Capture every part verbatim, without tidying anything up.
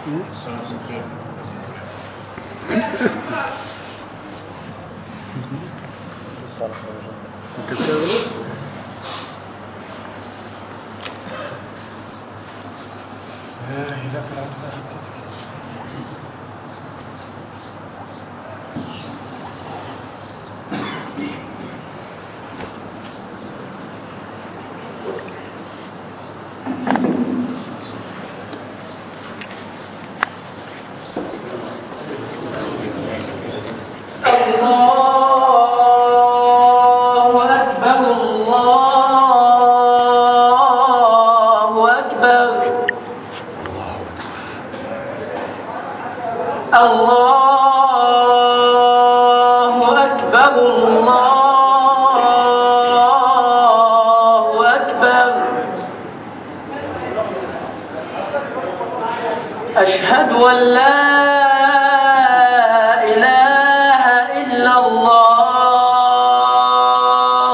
أشهد أن لا إله إلا الله.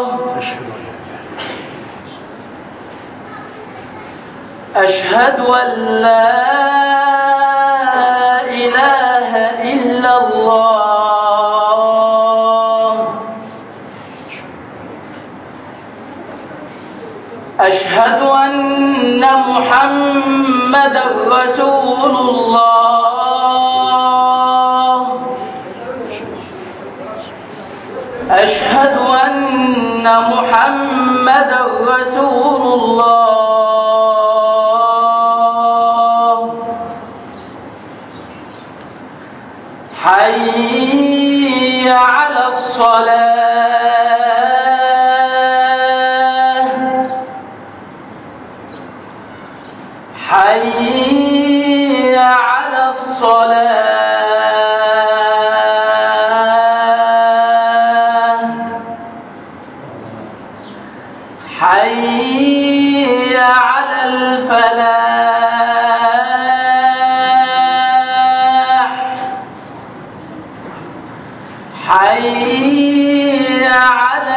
أشهد أن لا إله إلا الله. أشهد أن محمدا رسول الله. أشهد أن محمدا رسول الله. حي على الصلاة. حي على الصلاة. حي على الفلاح. حي على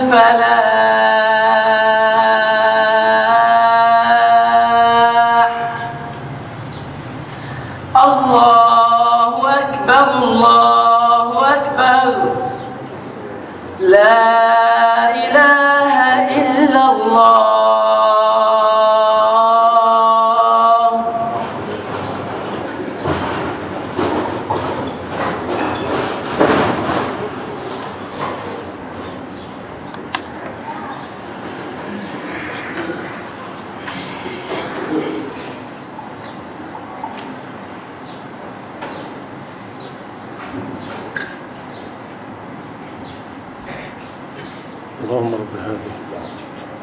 الفلاح. الله أكبر الله أكبر. لا إله إلا الله. اللهم رب هذه الدعوة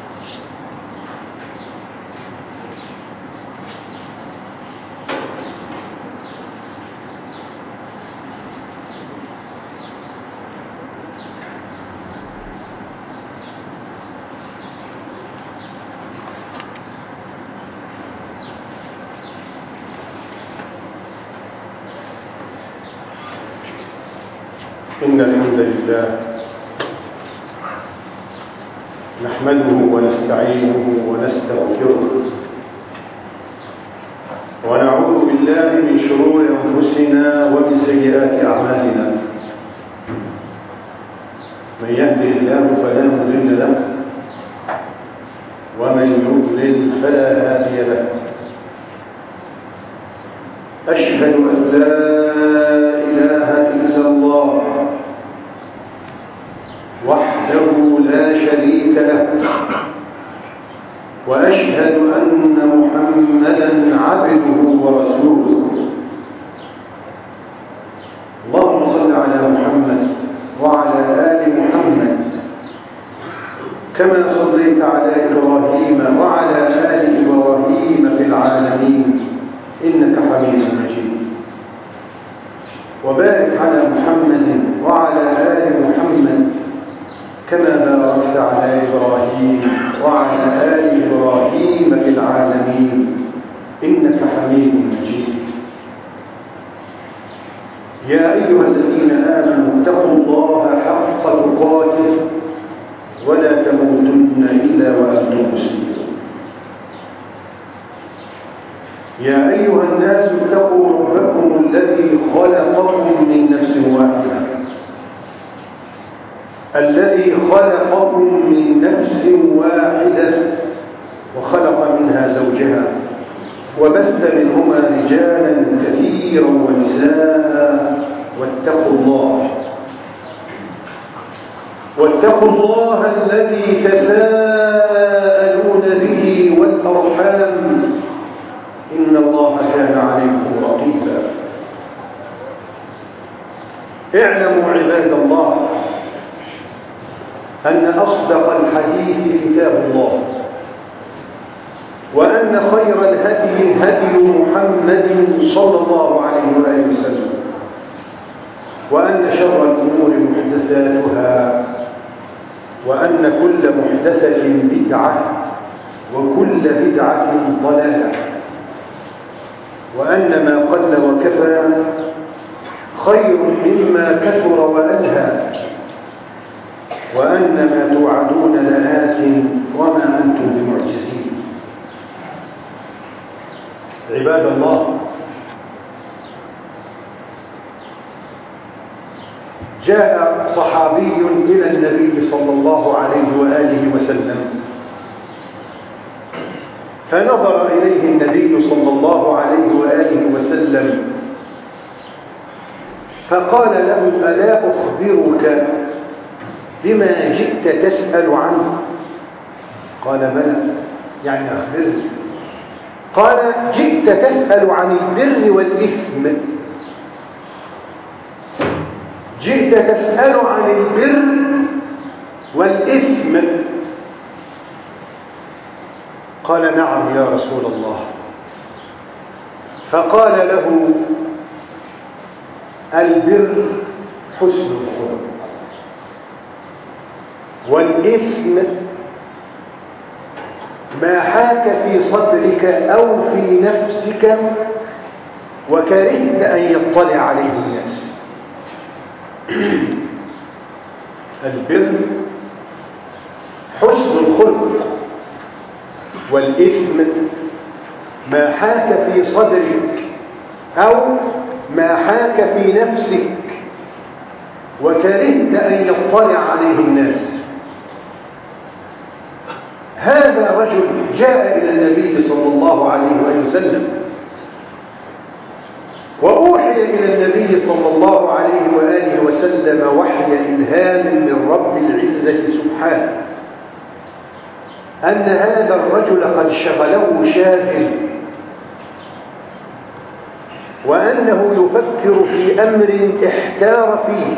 إن الحمد لله نحمده ونستعينه ونستغفره ونعوذ بالله من شرور أنفسنا ومن سيئات أعمالنا. من يهده الله فلا مضل له ومن يضلل فلا هادي له. أشهد أن لا إله إلا الله وحده لا شريك له، وأشهد أن محمدا عبده ورسوله. اللهم صل على محمد وعلى آل محمد كما صليت على إبراهيم وعلى آل إبراهيم في العالمين إنك حميد مجيد. وبارك على محمد وعلى آل محمد كما باركت على إبراهيم وعلى آل إبراهيم في العالمين إنك حميد مجيد. يا أيها الذين آمنوا اتقوا الله حق تقاته ولا تموتن إلا وأنتم مسلمون. يا أيها الناس اتقوا ربكم الذي خلقكم من نفس واحدة الذي خلقكم من نفس واحدة وخلق منها زوجها وبث منهما رجالا كثيرا ونساء واتقوا الله واتقوا الله الذي تساءلون به والأرحام إن الله كان عليكم رقيبا. اعلموا عباد الله أن أصدق الحديث كتاب الله، وأن خير الهدي هدي محمد صلى الله عليه وآله وسلم، وأن شر الأمور محدثاتها، وأن كل محدثة بدعة وكل بدعة ضلالة، وأن ما قل وكفى خير مما كثر وألهى، وأن ما توعدون لآت وما أنتم بمعجزين. عباد الله، جاء صحابي إلى النبي صلى الله عليه وآله وسلم فنظر إليه النبي صلى الله عليه وآله وسلم فقال له: ألا أخبرك بما جئت تسأل عنه؟ قال: بلى، يعني أخبرني. قال: جئت تسأل عن البر والإثم. جئت تسأل عن البر والإثم. قال: نعم يا رسول الله. فقال له: البر حسن الخلق، والإثم ما حاك في صدرك أو في نفسك وكرهت أن يطلع عليه الناس. البر حسن الخلق، والإثم ما حاك في صدرك أو ما حاك في نفسك وكرهت أن يطلع عليه الناس. هذا رجل جاء إلى النبي صلى الله عليه وسلم وأوحي إلى النبي صلى الله عليه وآله وسلم وحي إلهام من رب العزة سبحانه أن هذا الرجل قد شغله شاغل، وأنه يفكر في أمر احتار فيه،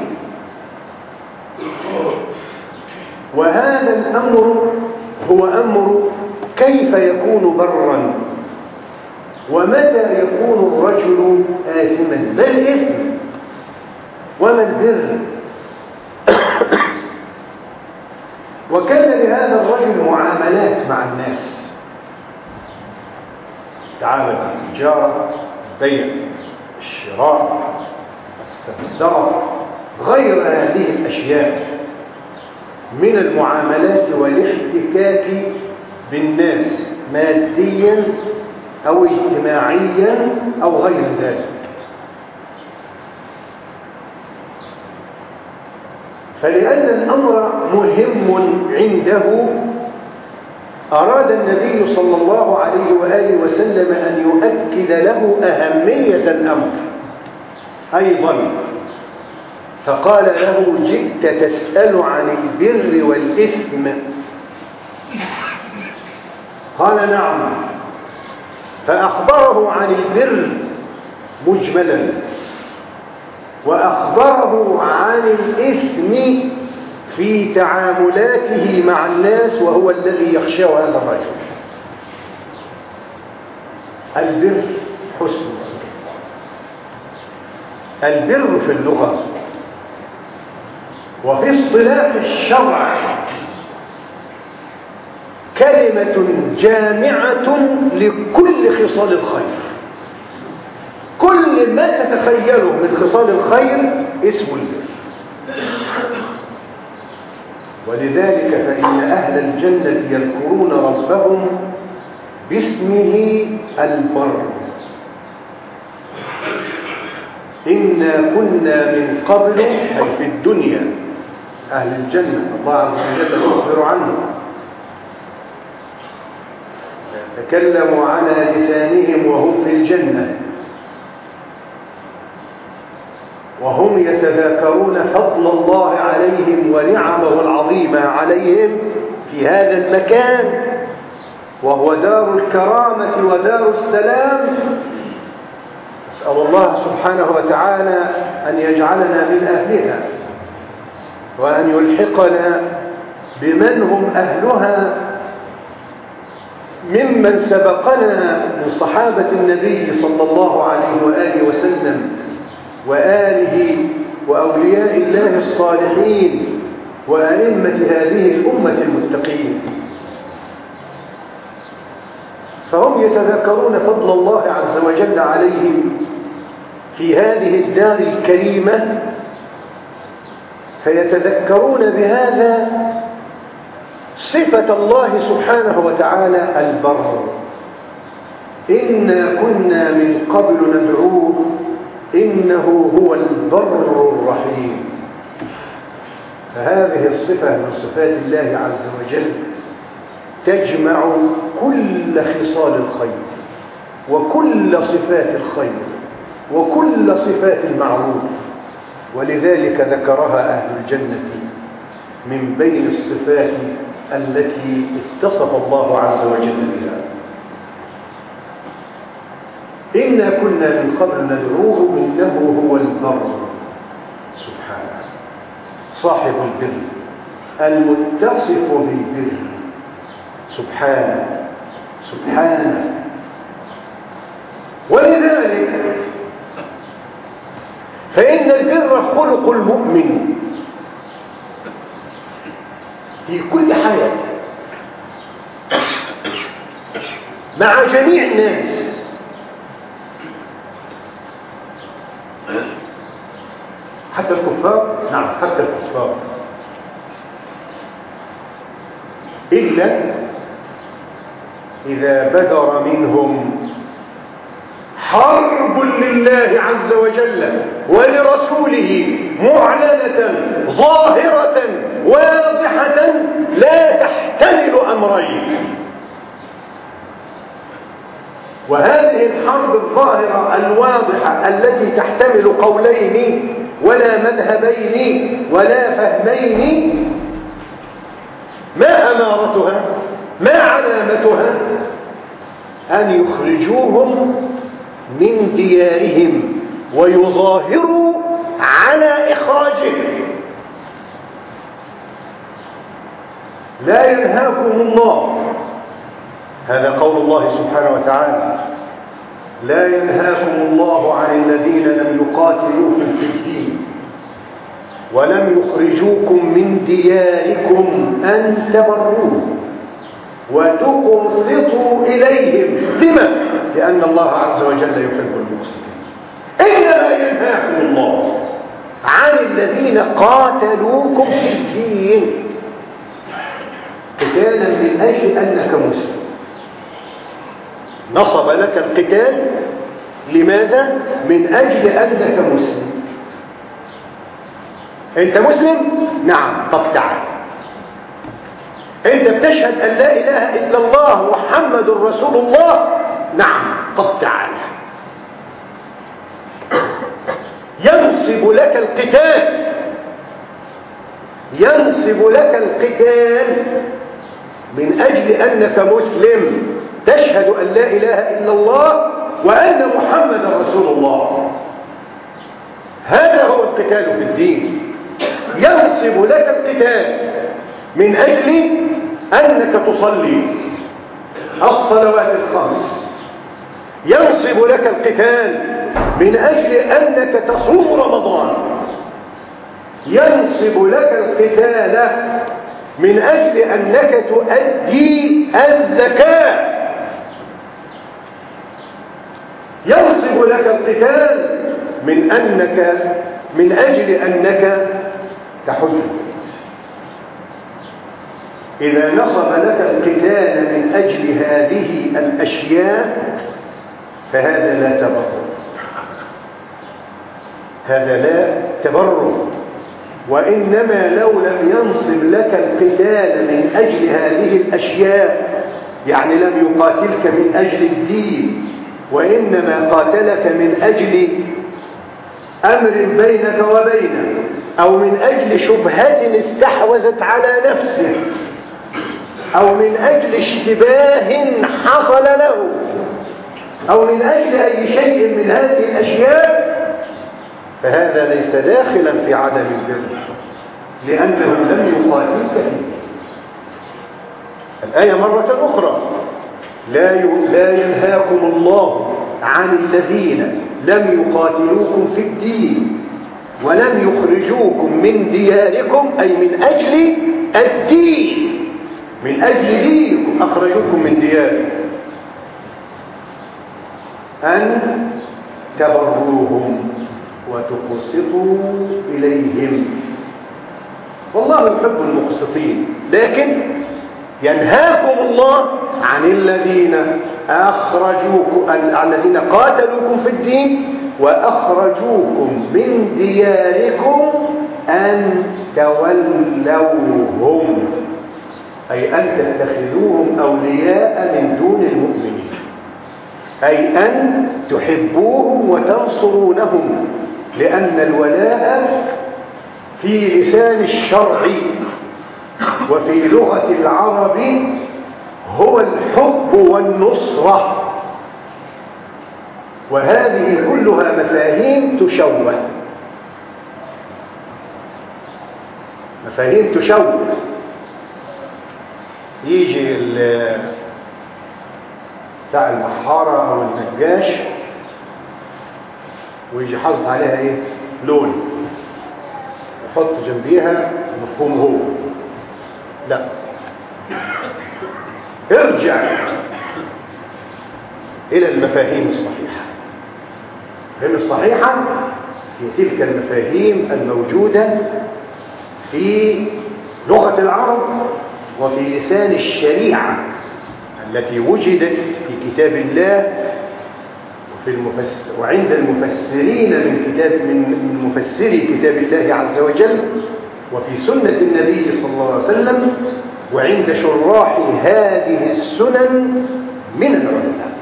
وهذا الأمر هو أمر كيف يكون برا، ومتى يكون الرجل آثما، ما الإثم وما البر. وكان لهذا الرجل معاملات مع الناس، تعامل في التجارة، البيع، الشراء، السمسرة، غير هذه الأشياء من المعاملات والاحتكاك بالناس ماديا أو اجتماعيا أو غير ذلك. فلأن الأمر مهم عنده أراد النبي صلى الله عليه وآله وسلم أن يؤكد له أهمية الأمر أيضا، فقال له: جئت تسأل عن البر والإثم؟ قال: نعم. فأخبره عن البر مجملا، وأخبره عن الإثم في تعاملاته مع الناس، وهو الذي يخشاه هذا الرجل. البر حسن. البر في اللغة وفي اصطلاح الشرع كلمة جامعة لكل خصال الخير. كل ما تتخيله من خصال الخير اسمه البر. ولذلك فإن أهل الجنة يذكرون ربهم باسمه البر. إنا كنا من قبل أي في الدنيا أهل الجنة الله عز وجل يخبر عنه تكلموا على لسانهم وهم في الجنة وهم يتذاكرون فضل الله عليهم ونعمه العظيمة عليهم في هذا المكان وهو دار الكرامة ودار السلام. أسأل الله سبحانه وتعالى أن يجعلنا من أهلها وأن يلحقنا بمن هم أهلها ممن سبقنا من صحابة النبي صلى الله عليه وآله وسلم وآله وأولياء الله الصالحين وأئمة هذه الأمة المتقين. فهم يتذكرون فضل الله عز وجل عليهم في هذه الدار الكريمة فيتذكرون بهذا صفة الله سبحانه وتعالى البر. إنا كنا من قبل ندعوه إنه هو البر الرحيم. فهذه الصفة من صفات الله عز وجل تجمع كل خصال الخير وكل صفات الخير وكل صفات المعروف، ولذلك ذكرها أهل الجنة من بين الصفات التي اتصف الله عز وجل بها. إنا كنا من قبل ندعوه إنه هو البر سبحانه صاحب البر المتصف بالبر سبحانه سبحانه. ولذلك فإن البر خلق المؤمن في كل حياته مع جميع الناس حتى الكفار. نعم حتى الكفار إلا إذا بدر منهم حرب لله عز وجل ولرسوله معلنة ظاهرة واضحة لا تحتمل أمرين. وهذه الحرب الظاهرة الواضحة التي تحتمل قولين ولا مذهبين ولا فهمين ما أمارتها ما علامتها؟ أن يخرجوهم من ديارهم ويظاهروا على إخراجهم. لا ينهاكم الله، هذا قول الله سبحانه وتعالى، لا ينهاكم الله عن الذين لم يقاتلوكم في الدين ولم يخرجوكم من دياركم أن تبروهم وتقسطوا إليهم. لما؟ لأن الله عز وجل يحب المقسطين. إنما ينهاكم الله عن الذين قاتلوكم في الدين قتالا من أجل أنك مسلم. نصب لك القتال لماذا؟ من أجل أنك مسلم. أنت مسلم؟ نعم. طب تعال، أنت بتشهد أن لا إله إلا الله محمد رسول الله؟ نعم. طب تعال، ينصب لك القتال ينصب لك القتال من أجل أنك مسلم تشهد أن لا إله إلا الله وأن محمد رسول الله. هذا هو القتال في الدين. ينصب لك القتال من أجل أنك تصلي الصلوات الخمس. ينصب لك القتال من أجل أنك تصوم رمضان. ينصب لك القتال من أجل أنك تؤدي الزكاة. ينصب لك القتال من أنك من أجل أنك تحج. إذا نصب لك القتال من أجل هذه الأشياء فهذا لا تبطل. هذا لا تبرر، وإنما لو لم ينصب لك القتال من أجل هذه الأشياء، يعني لم يقاتلك من أجل الدين، وإنما قاتلك من أجل أمر بينك وبينه، أو من أجل شبهة استحوذت على نفسه، أو من أجل اشتباه حصل له، أو من أجل أي شيء من هذه الأشياء، فهذا ليس داخلا في عدم البر، لأنه لم يقاتلك فيه. الآية مرة أخرى: لا لا ينهاكم الله عن الذين لم يقاتلوكم في الدين ولم يخرجوكم من دياركم، أي من أجل الدين، من أجل دينكم أخرجوكم من دياركم، أن تبروهم وتقسطوا إليهم، والله يحب المقسطين. لكن ينهاكم الله عن الذين أخرجوكم، الذين قاتلوكم في الدين وأخرجوكم من دياركم أن تولوهم، أي أن تتخذوهم أولياء من دون المؤمنين، أي أن تحبوهم وتنصرونهم، لأن الولاء في لسان الشرع وفي لغة العرب هو الحب والنصرة، وهذه كلها مفاهيم تشوه، مفاهيم تشوه. يجي بتاع المحارة أو النجاش ويجي حاطط عليها ايه؟ لون، يحط جنبيها مفهوم هو. لا، ارجع إلى المفاهيم الصحيحة. المفاهيم الصحيحة هي تلك المفاهيم الموجودة في لغة العرب وفي لسان الشريعة التي وجدت في كتاب الله وفي المفسر وعند المفسرين من كتاب من مفسري كتاب الله عز وجل، وفي سنة النبي صلى الله عليه وسلم، وعند شراح هذه السنن من العلماء.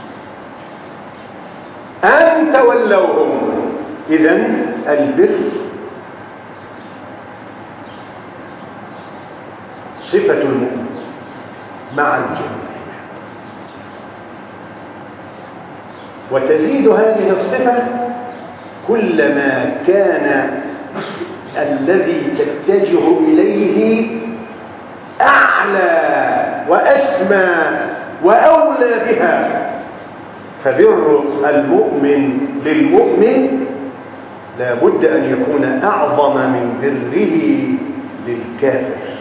أن تولوهم، إذن البر صفة المؤمن مع الجميع، وتزيد هذه الصفة كلما كان الذي تتجه إليه أعلى وأسمى وأولى بها. فبر المؤمن للمؤمن لا بد أن يكون أعظم من بره للكافر،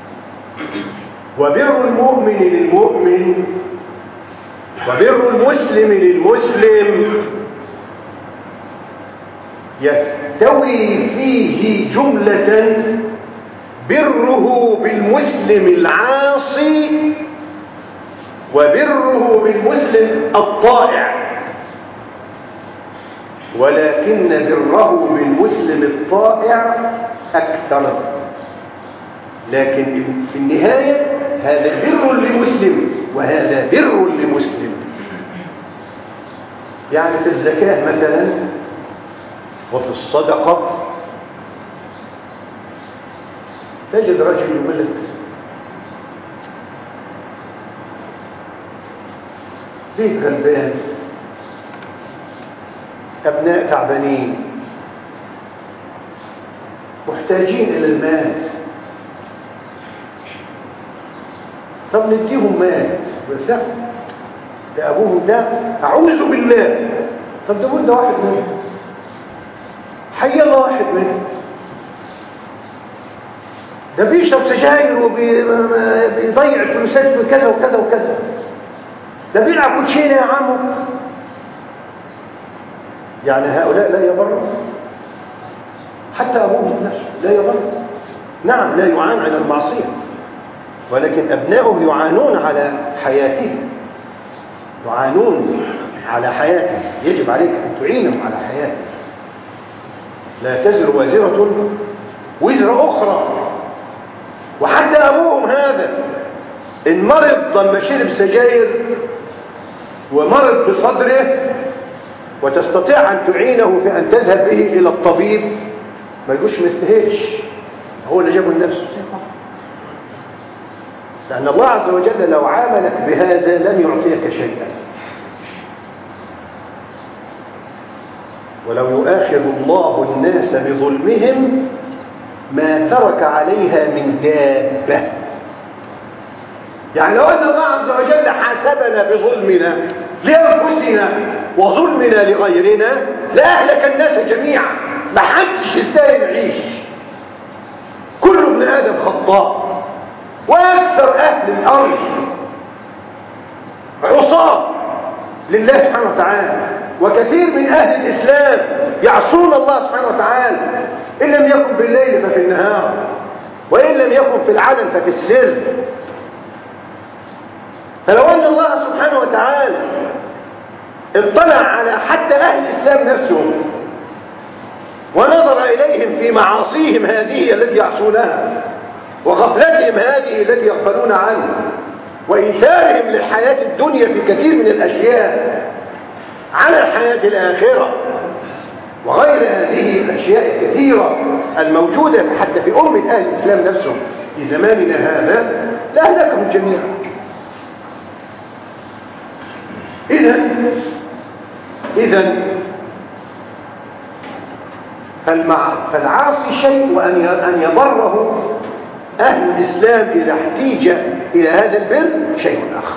وبر المؤمن للمؤمن وبر المسلم للمسلم يستوي فيه جملة بره بالمسلم العاصي وبره بالمسلم الطائع، ولكن بره بالمسلم الطائع أكثر. لكن في النهاية هذا بر لمسلم وهذا بر لمسلم. يعني في الزكاة مثلا وفي الصدقة تجد رجل يقول لك بيت غلبان، أبناء تعبانين محتاجين إلى المال، طب نديهم مال ويرتاحوا. ده أبوهم ده أعوذ بالله، طب ده قول ده واحد منهم، حي الله واحد منهم، ده بيشرب سجاير وبيضيع الفلوسات بكذا وكذا وكذا، ده بيلعب كوتشينه يا عمو. يعني هؤلاء لا يبروا، حتى أبوهم نفسه لا يبروا. نعم لا يعان على المعصية، ولكن أبنائهم يعانون على حياتهم، يعانون على حياتهم، يجب عليك أن تعينهم على حياتهم. لا تزر وازرة وزر أخرى. وحتى أبوهم هذا إن مرض لما شرب سجاير ومرض بصدره وتستطيع أن تعينه في أن تذهب به إلى الطبيب، ما يقولش ما يستاهلش، هو اللي جابه لنفسه. لأن الله عز وجل لو عاملك بهذا لن يعطيك شيئا. ولو يؤاخذ الله الناس بظلمهم ما ترك عليها من دابة. يعني لو أن الله عز وجل حاسبنا بظلمنا لأنفسنا وظلمنا لغيرنا لأهلك الناس جميعا، ما حدش يستاهل يعيش. كل ابن آدم خطاء، وأكثر أهل الأرض عصاة لله سبحانه وتعالى، وكثير من أهل الإسلام يعصون الله سبحانه وتعالى، إن لم يكن بالليل ففي النهار، وإن لم يكن في العلن ففي السر. فلو أن الله سبحانه وتعالى اطلع على حتى أهل الإسلام نفسهم ونظر إليهم في معاصيهم هذه التي يعصونها وغفلتهم هذه التي يغفلون عنها وإيثارهم للحياة الدنيا في كثير من الأشياء على الحياة الآخرة وغير هذه الأشياء الكثيرة الموجودة حتى في أمة أهل الإسلام نفسهم في زماننا هذا لأهلكهم جميعا. إذن إذن فالعاصي شيء، وأن أن يضره أهل الإسلام إذا احتيج إلى هذا البر شيء آخر.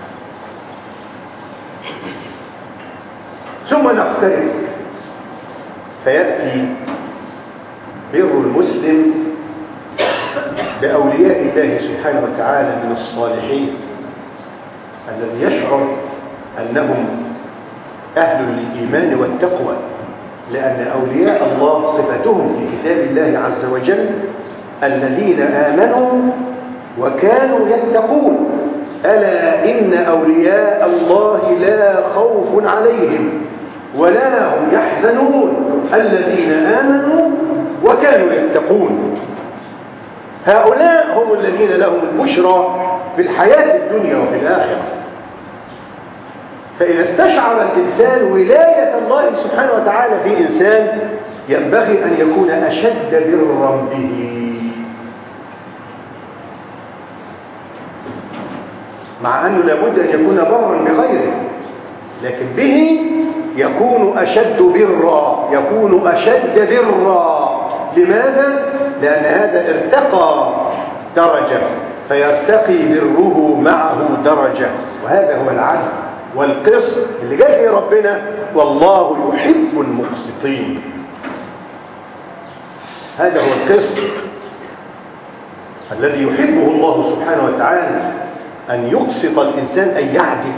ثم نقترب فيأتي بر المسلم بأولياء الله سبحانه وتعالى من الصالحين الذي يشعر أنهم أهل للإيمان والتقوى، لأن أولياء الله صفتهم في كتاب الله عز وجل الذين آمنوا وكانوا يتقون. ألا إن أولياء الله لا خوف عليهم ولا هم يحزنون الذين آمنوا وكانوا يتقون. هؤلاء هم الذين لهم البشرى في الحياة الدنيا وفي الآخرة. فإذا استشعر الإنسان ولاية الله سبحانه وتعالى في إنسان ينبغي أن يكون أشد برا به، مع أنه لابد أن يكون برا بغيره، لكن به يكون أشد برا، يكون أشد برا. لماذا؟ لأن هذا ارتقى درجة فيرتقي بره معه درجة، وهذا هو العدل والقسط اللي جاء فيه ربنا والله يحب المقسطين. هذا هو القسط الذي يحبه الله سبحانه وتعالى، أن يقسط الإنسان، أن يعدل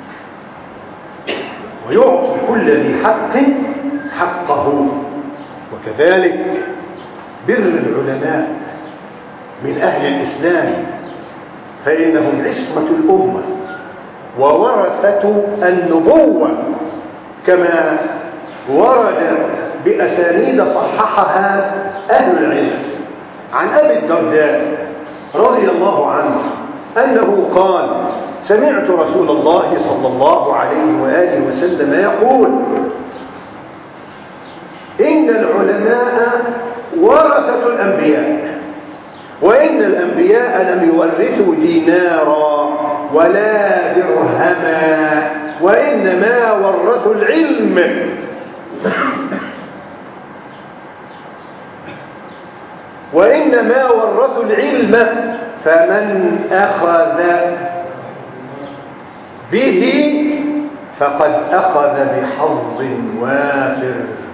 ويعطي كل ذي حق حقه. وكذلك بر العلماء من أهل الإسلام، فإنهم عصمة الأمة وورثة النبوة، كما ورد بأسانيد صححها أهل العلم عن أبي الدرداء رضي الله عنه أنه قال: سمعت رسول الله صلى الله عليه وآله وسلم يقول: إن العلماء ورثة الأنبياء، وإن الأنبياء لم يورثوا دينارا ولا درهما، وإنما ورثوا العلم. وإنما ورثوا العلم، فمن أخذ به فقد أخذ بحظ وافر.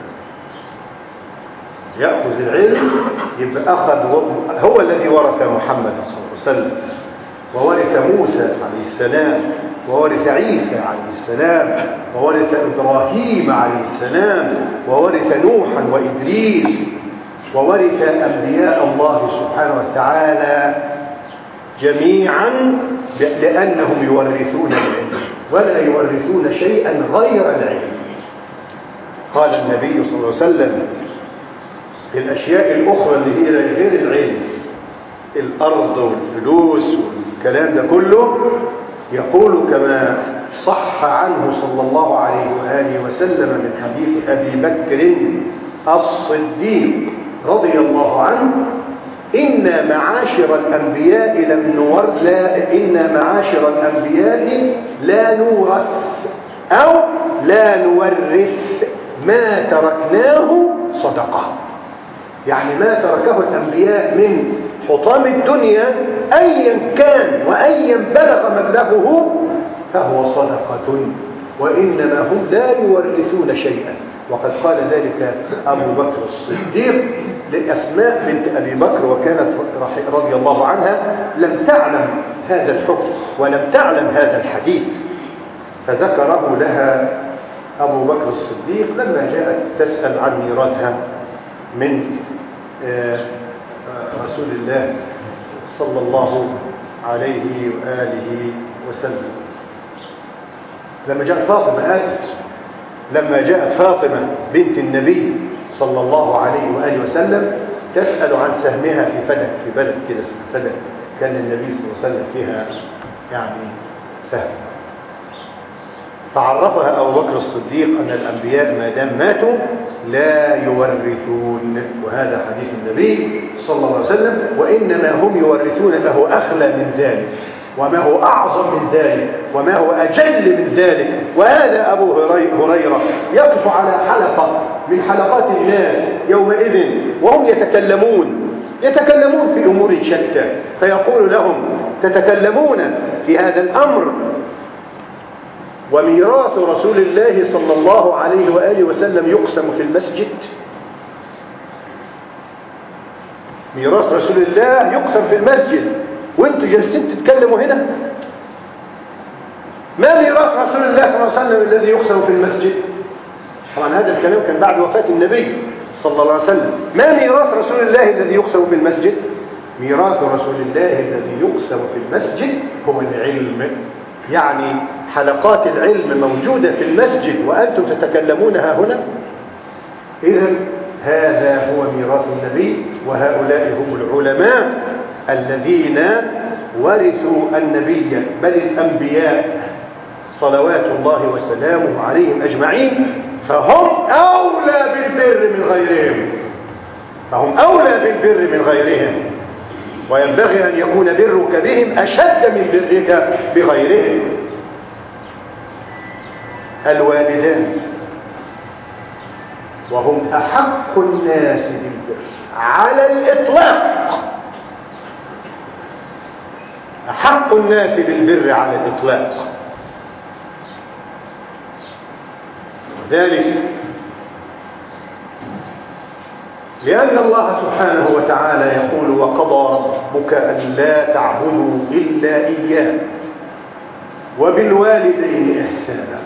يأخذ العلم يبقى أخذ، هو الذي ورث محمد صلى الله عليه وسلم، وورث موسى عليه السلام، وورث عيسى عليه السلام، وورث إبراهيم عليه السلام، وورث نوحا وإدريس، وورث أنبياء الله سبحانه وتعالى جميعا، لأنهم يورثون العلم ولا يورثون شيئا غير العلم. قال النبي صلى الله عليه وسلم: الأشياء الأخرى اللي هي غير العلم، الأرض والفلوس والكلام ده كله، يقول كما صح عنه صلى الله عليه وآله وسلم من حديث أبي بكر الصديق رضي الله عنه: إن معاشر الأنبياء لم نور لا إن معاشر الأنبياء لا نورث أو لا نورث ما تركناه صدقة. يعني ما تركه الأنبياء من حطام الدنيا أيا كان وأيا بلغ مبلغه فهو صدقة، وإنما هم لا يورثون شيئا. وقد قال ذلك أبو بكر الصديق لأسماء بنت أبي بكر، وكانت رضي الله عنها لم تعلم هذا الحكم ولم تعلم هذا الحديث، فذكره لها أبو بكر الصديق لما جاءت تسأل عن ميراثها من رسول الله صلى الله عليه وآله وسلم. لما جاءت فاطمة آسف لما جاءت فاطمة بنت النبي صلى الله عليه وآله وسلم تسأل عن سهمها في فلك، في بلد كده اسمه فلك، كان النبي صلى الله عليه وسلم فيها يعني سهم، فعرفها أبو بكر الصديق أن الأنبياء ما دام ماتوا لا يورثون، وهذا حديث النبي صلى الله عليه وسلم، وإنما هم يورثون ما هو أخلى من ذلك وما هو أعظم من ذلك وما هو أجل من ذلك. وهذا أبو هريرة يقف على حلقة من حلقات الناس يومئذ وهم يتكلمون يتكلمون في أمور شتى، فيقول لهم: تتكلمون في هذا الأمر وميراث رسول الله صلى الله عليه وآله وسلم يقسم في المسجد؟ ميراث رسول الله يقسم في المسجد وانتوا جالسين تتكلموا هنا؟ ما ميراث رسول الله صلى الله عليه وسلم الذي يقسم في المسجد؟ طبعا هذا الكلام كان بعد وفاة النبي صلى الله عليه وسلم. ما ميراث رسول الله الذي يقسم في المسجد؟ ميراث رسول الله الذي يقسم في المسجد هو العلم، يعني حلقات العلم موجودة في المسجد وأنتم تتكلمونها هنا. إذن هذا هو ميراث النبي، وهؤلاء هم العلماء الذين ورثوا النبي بل الأنبياء صلوات الله وسلامه عليهم أجمعين، فهم أولى بالبر من غيرهم فهم أولى بالبر من غيرهم وينبغي أن يكون برك بهم أشد من برك بغيرهم. الوالدان وهم أحق الناس بالبر على الإطلاق، أحق الناس بالبر على الإطلاق. ذلك لأن الله سبحانه وتعالى يقول: وقضى ربك أن لا تعبدوا إلا إياه وبالوالدين إحسانا.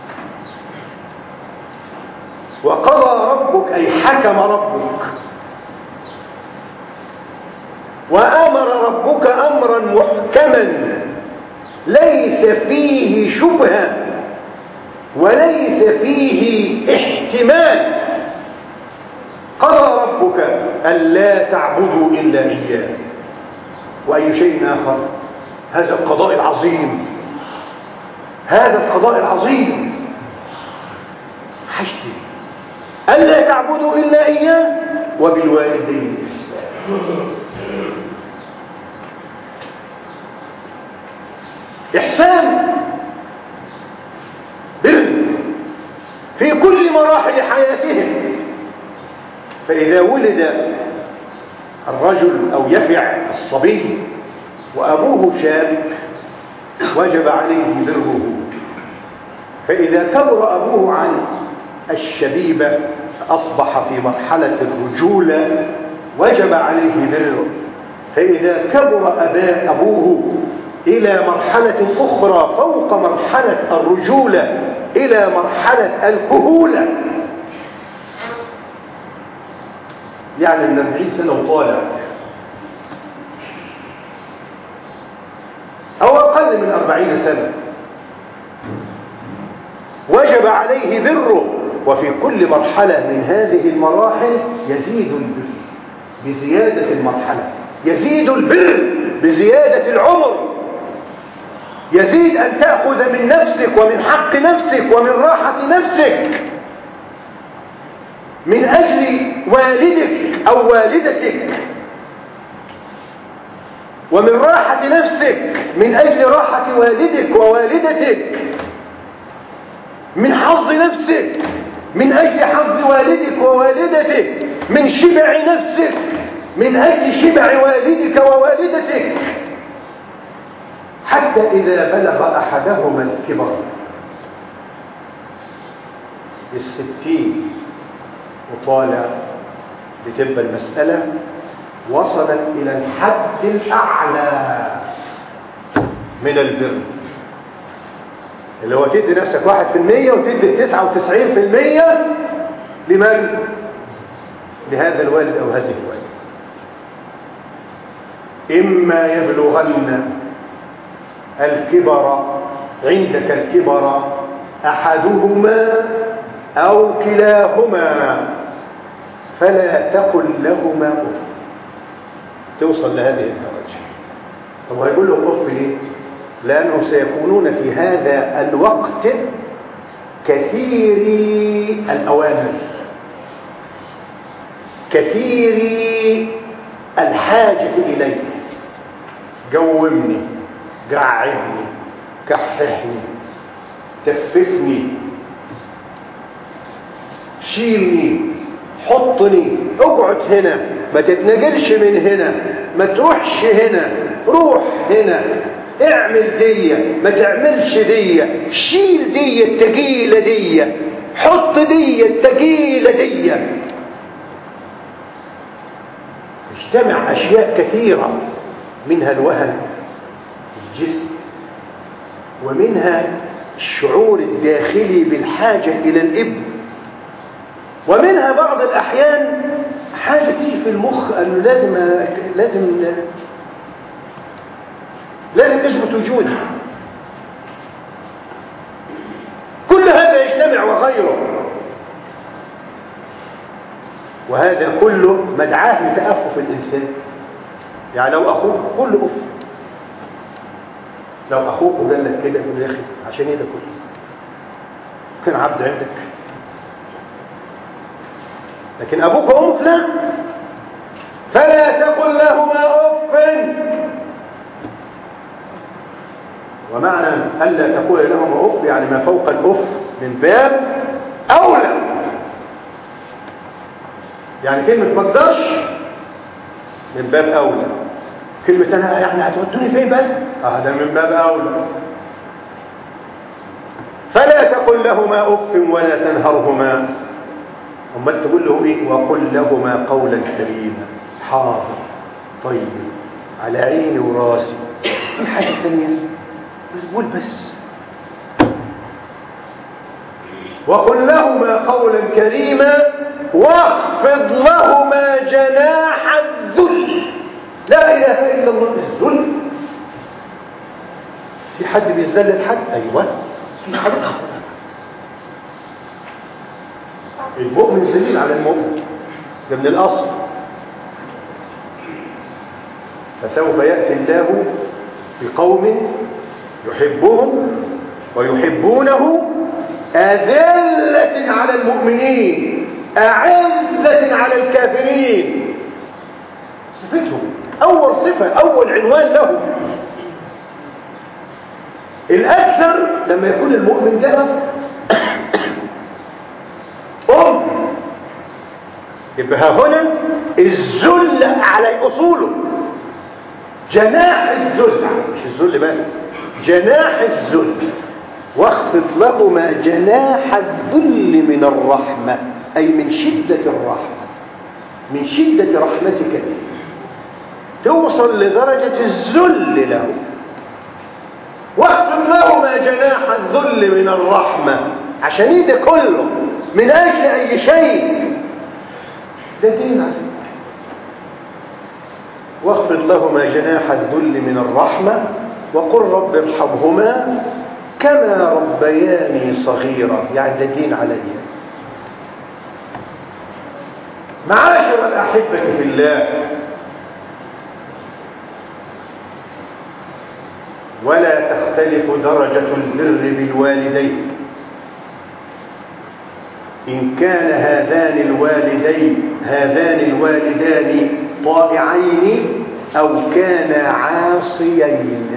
وقضى ربك أي حكم ربك وأمر ربك أمرا محكما ليس فيه شبهة وليس فيه احتمال. قضى ربك ألا تعبدوا إلا إياه. وأي شيء آخر؟ هذا القضاء العظيم، هذا القضاء العظيم حشد ألا تعبدوا إلا إياه وبالوالدين إحسان، بر في كل مراحل حياتهم. فإذا ولد الرجل أو يفع الصبي وأبوه شاب وجب عليه بره، فإذا كبر أبوه عن الشبيبة فأصبح في مرحلة الرجولة وجب عليه بره، فإذا كبر أباه أبوه إلى مرحلة أخرى فوق مرحلة الرجولة إلى مرحلة الكهولة، يعني من أربعين سنة وطالع أو أقل من أربعين سنة، وجب عليه بره وفي كل مرحلة من هذه المراحل يزيد البر بزيادة المرحلة، يزيد البر بزيادة العمر، يزيد أن تأخذ من نفسك ومن حق نفسك ومن راحة نفسك من أجل والدك أو والدتك، ومن راحة نفسك من أجل راحة والدك ووالدتك، من حظ نفسك من أجل حظ والدك ووالدتك، من شبع نفسك من أجل شبع والدك ووالدتك، حتى إذا بلغ أحدهما الكبر الستين وطالع بتبقى المسألة وصلت إلى الحد الأعلى من البر، اللي هو تدي نفسك واحد في المية وتدي التسعة وتسعين في المية لمن؟ لهذا الوالد أو هذه الوالد. إما يبلغن الكبر عندك الكبر أحدهما أو كلاهما فلا تقل لهما أف. توصل لهذه الدرجة. طب هيقول له أف ليه؟ لأنهم سيكونون في هذا الوقت كثيري الأوامر، كثيري الحاجة إليه. قومني، قعدني، كححني، كففني، شيلني، حطني، اقعد هنا، ما تتنقلش من هنا، ما تروحش هنا، روح هنا، اعمل دي، ما تعملش دي، شيل دي التقيلة دي، حط دي التقيلة دي. اجتمع أشياء كثيرة، منها الوهن الجسم، ومنها الشعور الداخلي بالحاجة إلى الابن، ومنها بعض الأحيان حاجة تيجي في المخ أنه لازم لازم لازم تثبت وجودي. كل هذا يجتمع وغيره، وهذا كله مدعاه لتأفف الإنسان. يعني لو أخوك قل له أف، لو أخوك قال لك كده قل له يا أخي عشان إيه ده كله؟ كان عبد عندك، لكن أبوك وأمك لا، فلا تقل لهما أف. ومعنى ألا تقول لهما أف يعني ما فوق الأف من باب أولى. يعني كلمة ما تقدرش من باب أولى، كلمة أنا يعني هتودوني فين بس؟ آه ده من باب أولى. فلا تقل لهما أف ولا تنهرهما، أمال تقول له إيه؟ وقل لهما قولا كريما. حاضر، طيب، على عيني وراسي. في حاجة ثانية بس قول بس. وقل لهما قولا كريما واخفض لهما جناح الذل. لا إله إلا الله. الذل في حد بيذل حد؟ أيوة في حد. المؤمن ذليل على المؤمن، ده من الأصل. فسوف يأتي الله بقوم يحبهم ويحبونه أذلة على المؤمنين أعزة على الكافرين. صفتهم أول صفة، أول عنوان له. الأكثر لما يكون المؤمن ده أم، يبقى هنا الذل على أصوله. جناح الذل، مش الذل بس، جناح الذل. واخفض لهما جناح الذل من الرحمة، أي من شدة الرحمة، من شدة رحمتك به توصل لدرجة الذل له. واخفض لهما جناح الذل من الرحمة، عشان ده كله من أجل أي شيء، ده دين عليك. واخفض لهما جناح الذل من الرحمة وقل رب ارحمهما كما ربياني صغيرا. يعني ده دين علي، معاشر الأحبة في الله، ولا تختلف درجة البر بالوالدين إن كان هذان الوالدين هذان الوالدان طائعين أو كانا عاصيين.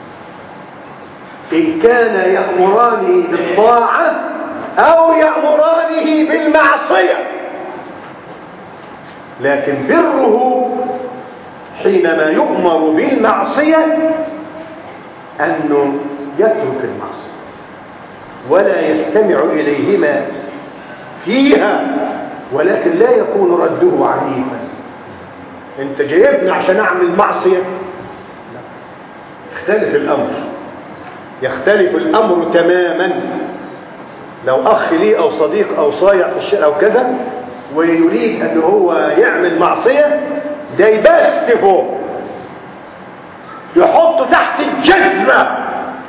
إن كان يأمرانه بالطاعة أو يأمرانه بالمعصية، لكن بره حينما يؤمر بالمعصية أنه يترك المعصية ولا يستمع إليهما فيها، ولكن لا يكون رده عنيفا. انت جايبني عشان اعمل معصية؟ يختلف الامر يختلف الامر تماما. لو اخ لي او صديق او صايع في الشارع او كذا ويريد ان هو يعمل معصية، ده يبست فوق يحطه تحت الجزمة.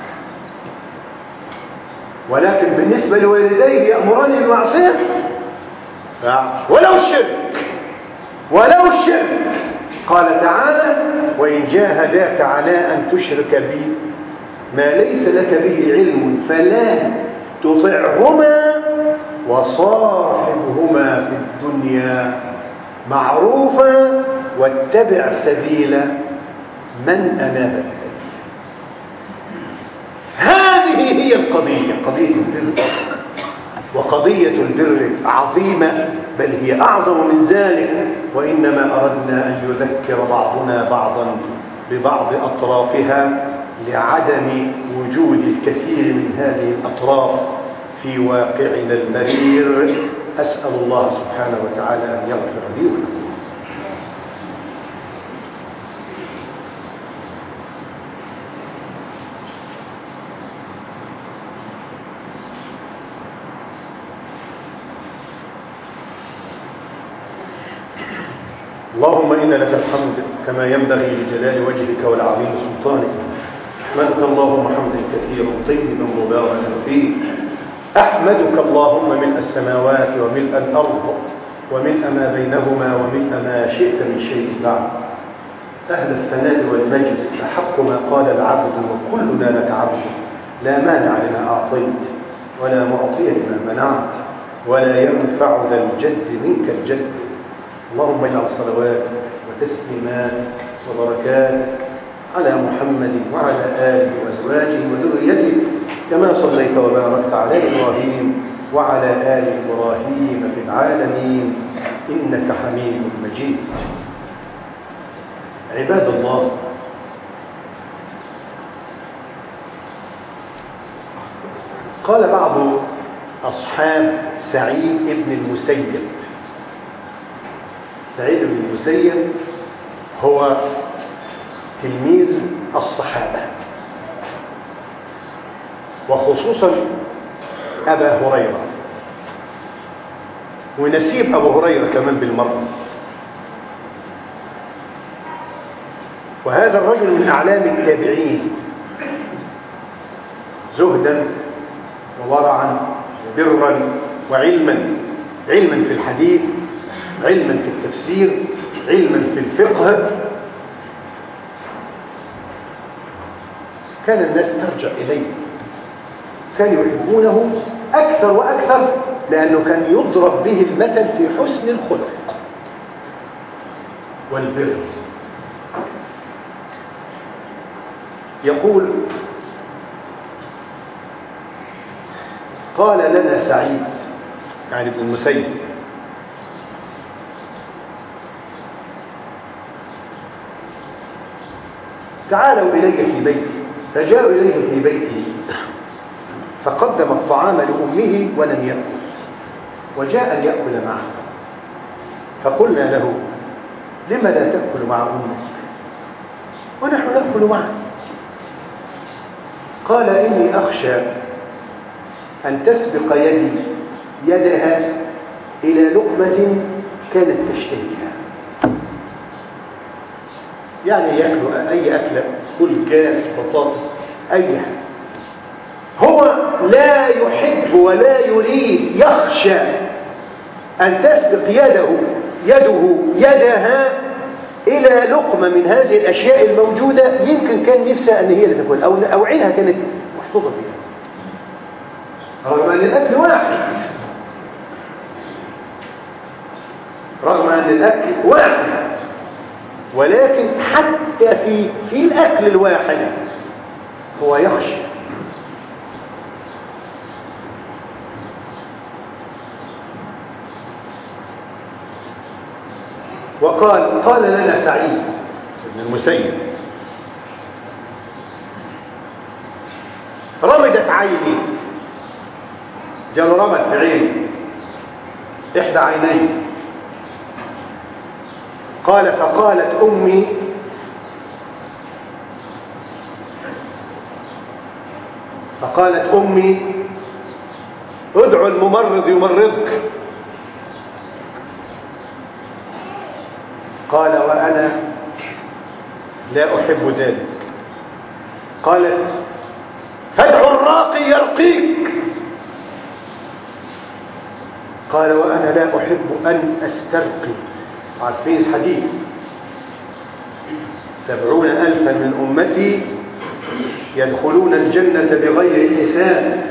ولكن بالنسبة لوالديه يأمران بالمعصية ولو الشرك ولو الشرك. قال تعالى: وإن جاهداك على أن تشرك بي ما ليس لك به علم فلا تطعهما وصاحبهما في الدنيا معروفا واتبع سبيل من أناب إليه. هذه هي القضية، قضية البر. وقضية البر عظيمة، بل هي أعظم من ذلك، وإنما أردنا أن يذكر بعضنا بعضا ببعض أطرافها لعدم وجود الكثير من هذه الأطراف في واقعنا المرير. أسأل الله سبحانه وتعالى أن يغفر لي ولكم. اللهم إن لك الحمد كما ينبغي لجلال وجهك والعظيم سلطانك. أحمدك اللهم حمدا كثيرا طيبا مباركا فيه. أحمدك اللهم ملء السماوات وملء الأرض وملء ما بينهما وملء ما شئت من شيء بعد. أهل الثناء والمجد أحق ما قال العبد وكلنا لك عبد، لا مانع لما أعطيت ولا معطي لما منعت ولا ينفع ذا الجد منك الجد. اللهم اجعل صلواتك وتسليماتك وبركاتك على محمد وعلى آله وأزواجه وذريته كما صليت وباركت على إبراهيم وعلى آل إبراهيم في العالمين إنك حميد مجيد. عباد الله، قال بعض أصحاب سعيد بن المسيب. سعيد بن المسيب هو تلميذ الصحابة، وخصوصا أبا هريرة، ونسيب أبو هريرة كمان بالمرة. وهذا الرجل من أعلام التابعين، زهدا وورعا وبرا وعلما، علما في الحديث، علما في التفسير، علما في الفقه. كان الناس ترجع إليه، كانوا يحبونه أكثر وأكثر، لأنه كان يضرب به المثل في حسن الخلق والبر. يقول: قال لنا سعيد يعني ابن المسيب: تعالوا إلي في بيتي. فجاءوا إليه في بيته فقدم الطعام لأمه ولم يأكل، وجاء ليأكل معه. فقلنا له: لم لا تأكل مع أمك ونحن نأكل معك؟ قال: إني أخشى أن تسبق يدي يدها إلى لقمة كانت تشتهيها. يعني يأكل أي أكلة، كل جاس، بطاطس، أي حاجة. هو لا يحب ولا يريد، يخشى أن تسبق يده يده يدها إلى لقمة من هذه الأشياء الموجودة يمكن كان نفسها أن هي اللي تاكل أو أو عينها كانت محطوطة فيها، رغم أن الأكل واحد، رغم أن الأكل واحد، ولكن حتى في في الأكل الواحد هو يخشى. وقال قال لنا سعيد بن المسيب رمدت عيني، جاله رمد في عيني إحدى عيني، قال فقالت أمي فقالت أمي ادعو الممرض يمرضك. قال وأنا لا أحب ذلك. قالت فادعو الراقي يرقيك. قال وأنا لا أحب أن أسترقي. عارفين الحديث سبعون ألفا من أمتي يدخلون الجنة بغير حساب،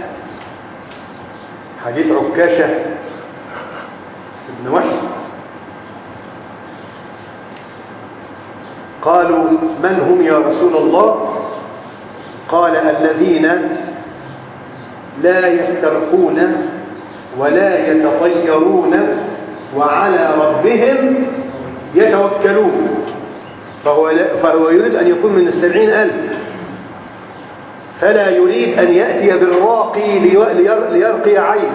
حديث عكاشة بن وحش. قالوا من هم يا رسول الله؟ قال الذين لا يسترقون ولا يتطيرون وعلى ربهم يتوكلون. فهو, فهو يريد أن يكون من السبعين ألف، فلا يريد أن يأتي بالراقي ليرقي عين.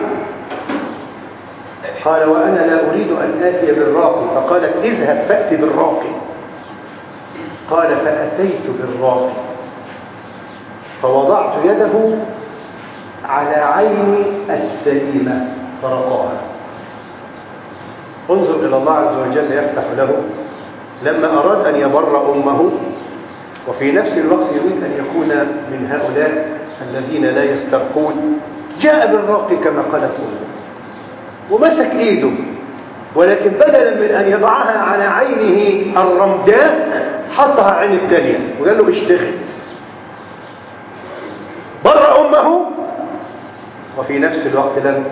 قال وأنا لا أريد أن آتي بالراقي. فقالت اذهب فأتي بالراقي. قال فأتيت بالراقي فوضعت يده على عيني السليمة فرقاها. انظر إلى الله عز وجل يفتح له لما أراد أن يبر أمه، وفي نفس الوقت يريد أن يكون من هؤلاء الذين لا يسترقون. جاء بالراقي كما قالت أمه ومسك إيده، ولكن بدلا من أن يضعها على عينه الرمداء حطها عين الثانية وقال له اشتغل. بر أمه وفي نفس الوقت لم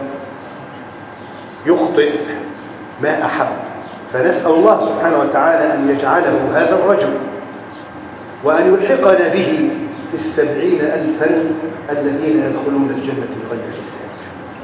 يخطئ ما أحب. فنسأل الله سبحانه وتعالى أن يجعله هذا الرجل وأن يلحقنا به في السبعين ألفا الذين يدخلون الجنة بغير حساب.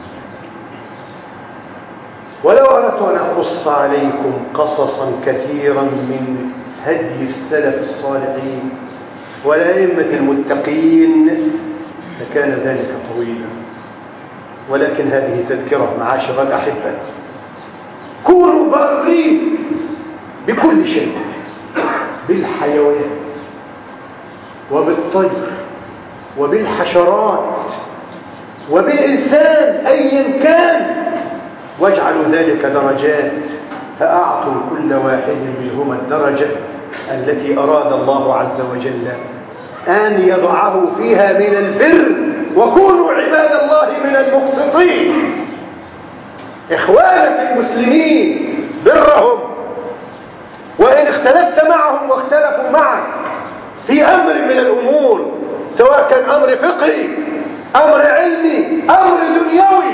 ولو أردت أن أقص عليكم قصصا كثيرا من هدي السلف الصالحين والأئمة المتقين لكان ذلك طويلا، ولكن هذه تذكرة معاشر الأحبة. كونوا بارين بكل شيء، بالحيوان وبالطير وبالحشرات وبالإنسان أيا كان، واجعلوا ذلك درجات، فأعطوا كل واحد منهما الدرجة التي أراد الله عز وجل أن يضعه فيها من البر. وكونوا عباد الله من المقسطين، إخوانك المسلمين برهم، وإن اختلفت معهم واختلفوا معك في أمر من الأمور، سواء كان أمر فقهي أمر علمي أمر دنيوي،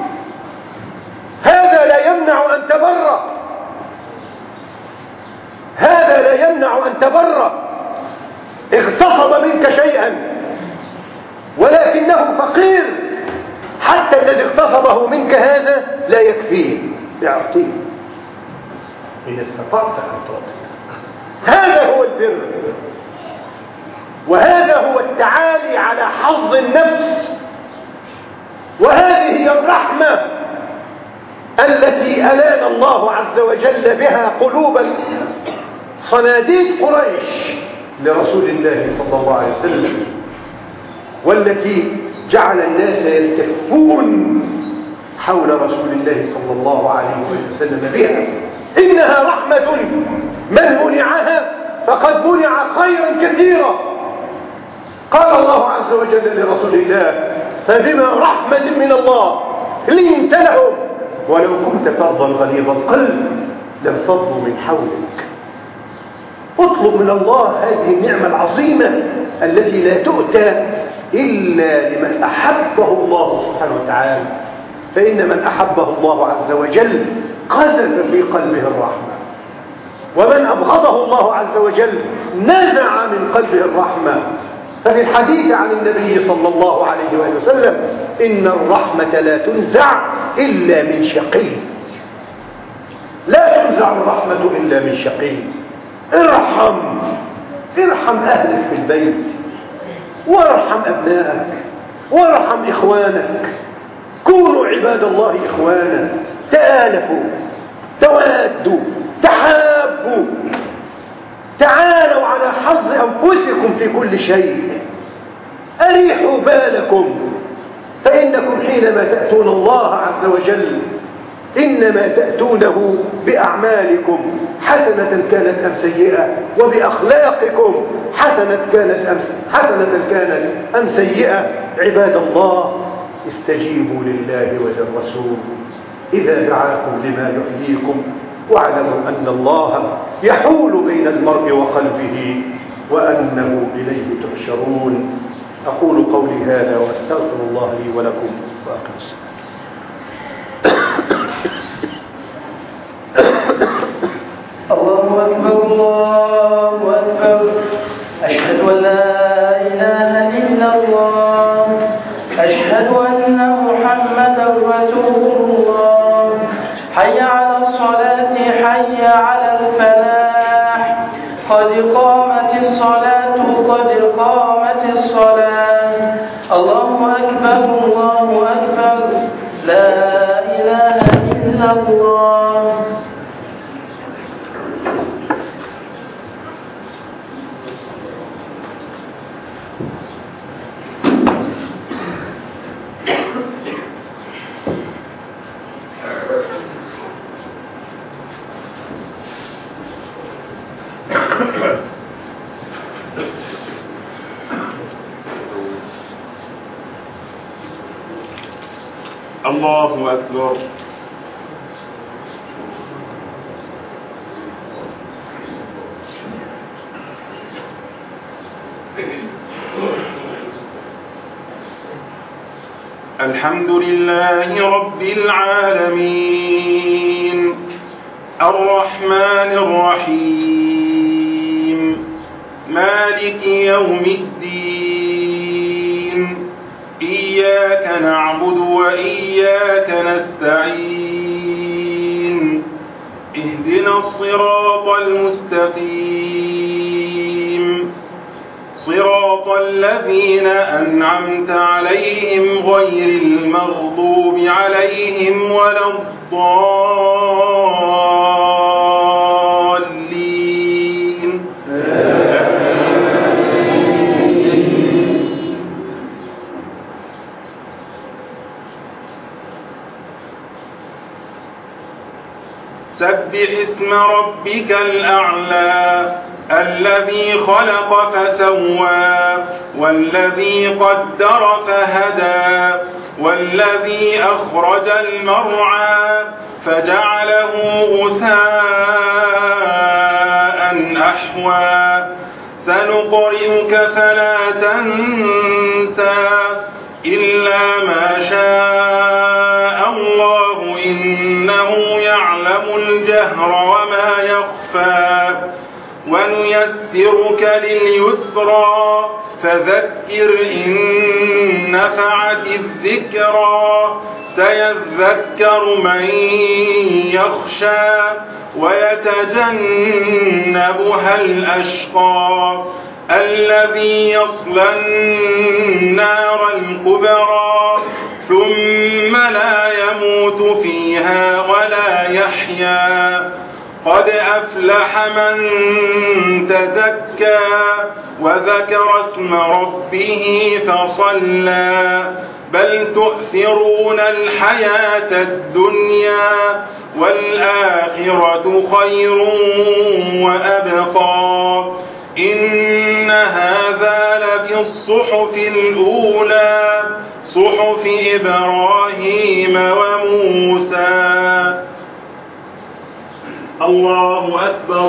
هذا لا يمنع أن تبر، هذا لا يمنع أن تبر. اغتصب منك شيئا ولكنه فقير، حتى الذي اغتصبه منك هذا لا يكفيه، يعطيه إن استطعت أن تعطيه. هذا هو البر، وهذا هو التعالي على حظ النفس، وهذه هي الرحمة التي ألان الله عز وجل بها قلوب صناديد قريش لرسول الله صلى الله عليه وسلم، والتي جعل الناس يلتفون حول رسول الله صلى الله عليه وسلم بها. إنها رحمة من منعها فقد منع خيرا كثيرا. قال الله عز وجل لرسول الله فبما رحمة من الله لنت لهم ولو كنت فظا غليظ القلب لانفضوا من حولك. اطلب من الله هذه النعمة العظيمة التي لا تؤتى إلا لمن أحبه الله سبحانه وتعالى، فإن من أحبه الله عز وجل قذف في قلبه الرحمة، ومن أبغضه الله عز وجل نزع من قلبه الرحمة. ففي الحديث عن النبي صلى الله عليه وآله وسلم إن الرحمة لا تنزع إلا من شقي. لا تنزع الرحمة إلا من شقي. ارحم ارحم أهلك في البيت، وارحم أبنائك، وارحم إخوانك. كونوا عباد الله إخوانا، تآلفوا، توادوا، تحابوا، تعالوا على حظ أنفسكم في كل شيء. أريحوا بالكم، فإنكم حينما تأتون الله عز وجل إنما تأتونه بأعمالكم حسنة كانت أم سيئة، وبأخلاقكم حسنة كانت أم حسنة كانت أم سيئة. عباد الله، استجيبوا لله وللرسول إذا دعاكم لما يحييكم، واعلموا أن الله يحول بين المرء وقلبه وأنه إليه تحشرون. أقول قولي هذا وأستغفر الله لي ولكم وأقم الصلاة. الله أكبر الله أكبر، أشهد أن لا إله إلا الله، أشهد أن محمدا رسول الله. حي على الصلاة، حي على الفلاح، قد قامت الصلاة، قد قامت الصلاة. الله أكبر الله أكبر، لا إله إلا الله. الله أكبر. الحمد لله رب العالمين، الرحمن الرحيم، مالك يوم الدين، إياك نعبد وإياك نستعين، اهدنا الصراط المستقيم، صراط الذين أنعمت عليهم غير المغضوب عليهم ولا الضالين. سبح اسم ربك الأعلى، الذي خلق فسوى، والذي قدر فهدى، والذي أخرج المرعى فجعله غثاء أحوى. سنقرئك فلا تنسى إلا ما شاء الله، إنه يعلم الجهر وما يخفى. ونيسرك لليسرى، فذكر إن نفعت الذكرى. سيذكر من يخشى ويتجنبها الأشقى، الذي يصلى النار الكبرى، ثم لا يموت فيها ولا يحيا. قد أفلح من تزكى وذكر اسم ربه فصلى. بل تؤثرون الحياة الدنيا، والآخرة خير وأبقى. إن هذا لفي الصحف الأولى، صحف إبراهيم وموسى. الله أكبر.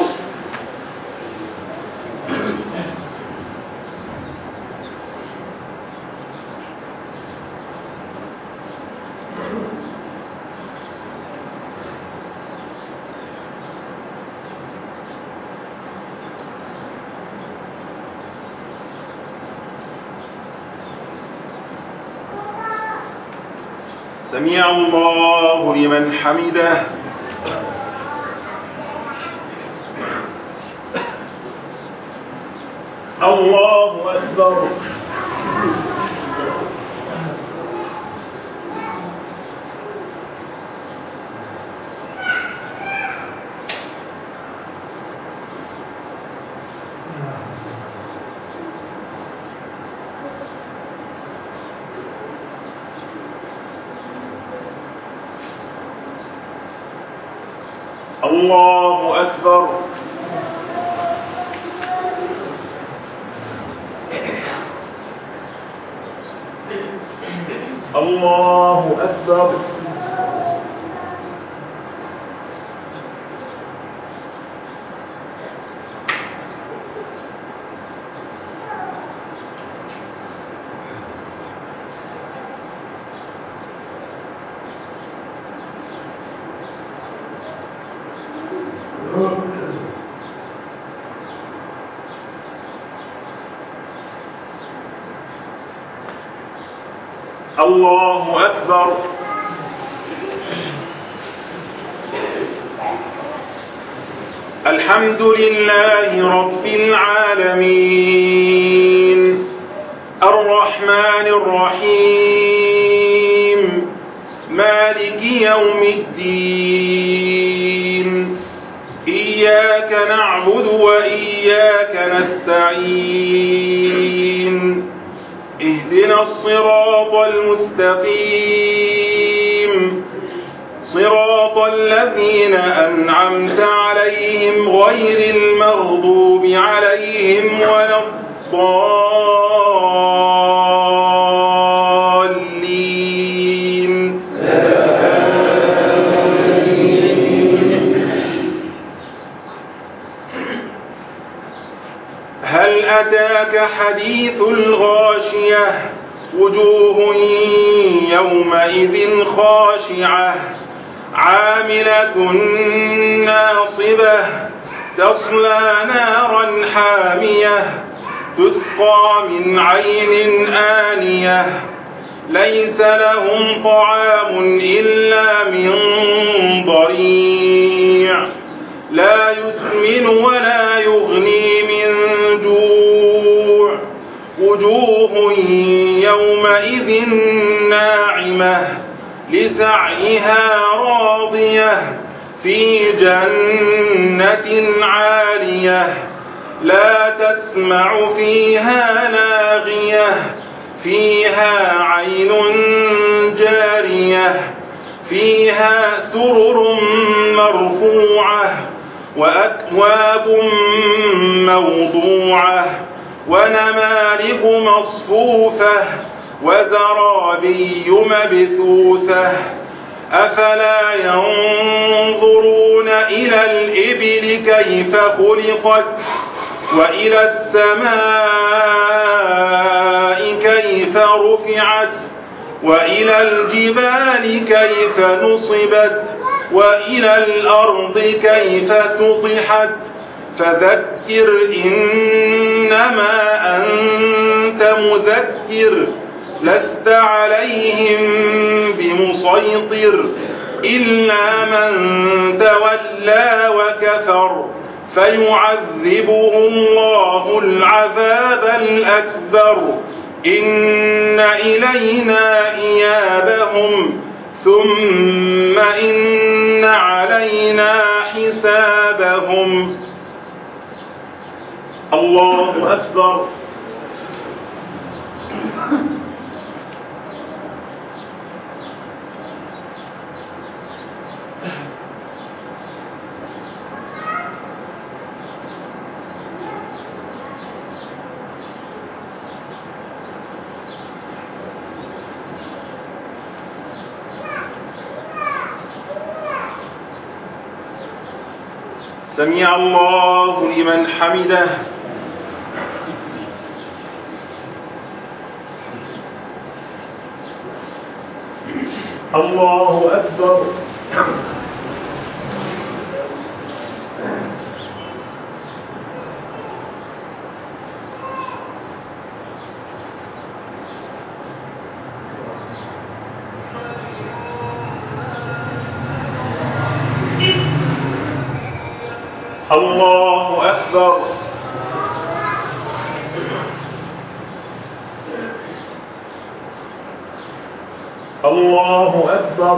سمع الله لمن حمده. الله أكبر. الله أكبر. الله أكبر. الله أكبر. الحمد لله رب العالمين الرحمن الرحيم مالك يوم الدين إياك نعبد وإياك نستعين اهدنا الصراط المستقيم صراط الذين أنعمت عليهم غير المغضوب عليهم ولا الضالين. هل أتاك حديث الغاشية وجوه يومئذ خاشعة عاملة ناصبة تصلى نارا حامية تسقى من عين آنية ليس لهم طعام إلا من ضريع لا يسمن ولا يغني من جوع وجوه يومئذ ناعمة لسعيها راضية في جنة عالية لا تسمع فيها لاغية فيها عين جارية فيها سرر مرفوعة وأكواب موضوعة ونمارق مصفوفة وزرابي مبثوثة أفلا ينظرون إلى الإبل كيف خلقت وإلى السماء كيف رفعت وإلى الجبال كيف نصبت وإلى الأرض كيف سطحت فذكر إنما أنت مذكر لست عليهم بمسيطر إلا من تولى وكفر فيعذبه الله العذاب الأكبر إن إلينا إيابهم ثم إن علينا حسابهم. الله أكبر. سمع الله لمن حمده. الله أكبر. الله أكبر. الله أكبر.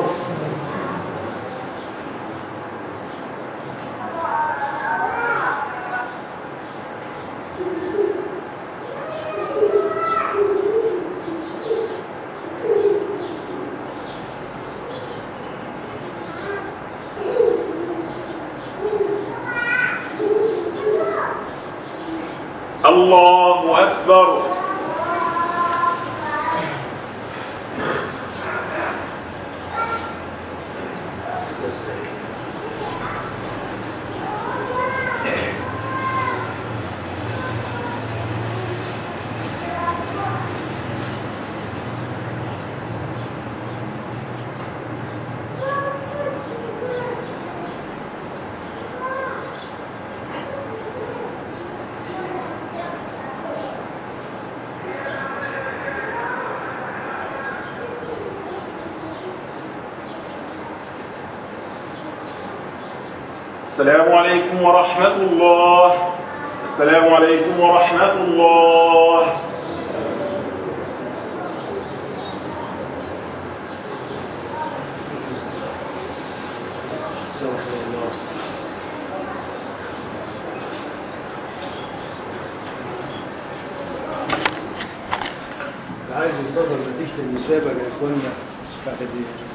الله أكبر. السلام عليكم ورحمة الله. السلام عليكم ورحمة الله. عايز ينتظر نتيجة المسابقة يا اخوانا بعد دي.